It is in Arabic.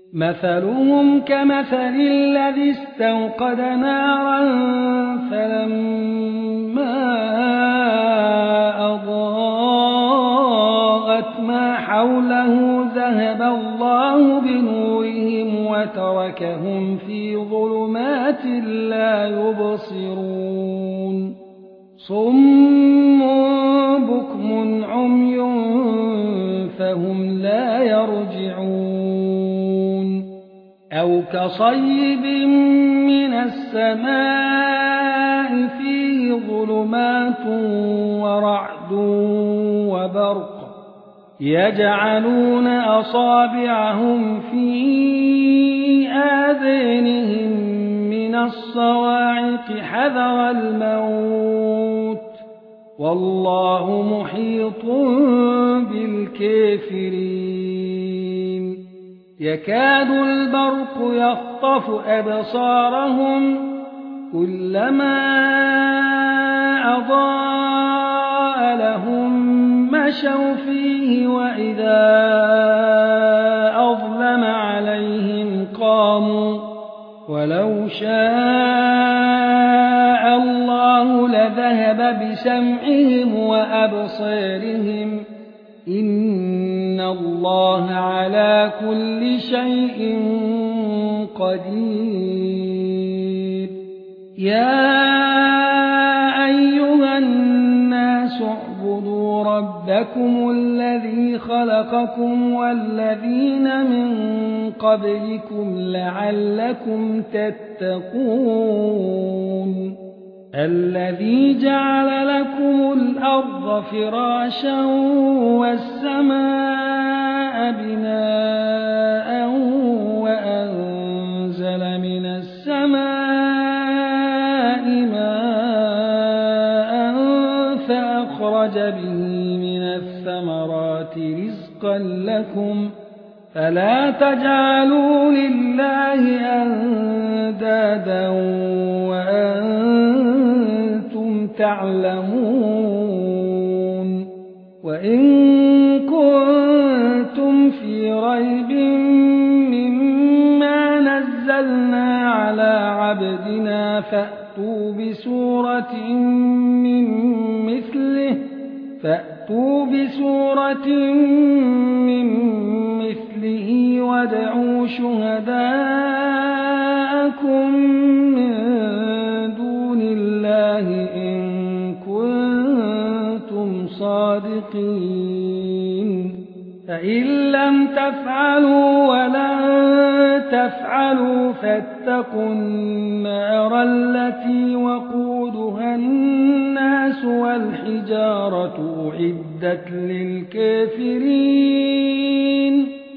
مثلهم كمثل الذي استوقد نارا فلما أضاءت ما حوله ذهب الله بنورهم وتركهم في ظلمات لا يبصرون صم بكم عمي فهم لا يرجعون أو كصيب من السماء فيه ظلمات ورعد وبرق يجعلون أصابعهم في آذانهم من الصواعق حذر الموت والله محيط بالكافرين يكاد البرق يخطف أبصارهم كلما أضاء لهم مشوا فيه وإذا أظلم عليهم قاموا ولو شاء الله لذهب بسمعهم وأبصارهم إن الله على كل شيء قدير يا أيها الناس اعبدوا ربكم الذي خلقكم والذين من قبلكم لعلكم تتقون الذي جعل لكم الأرض فراشا والسماء بناء وأنزل من السماء ماء فأخرج به من الثمرات رزقا لكم فلا تجعلوا لله أندادا وأنتم تعلمون وإن كنتم في ريب مما نزلنا على عبدنا فأتوا بسورة من مثله وادعوا شهداءكم من دون الله إن كنتم صادقين فإن لم تفعلوا ولن تفعلوا فاتقوا النار التي وقودها الناس والحجارة أعدت للكافرين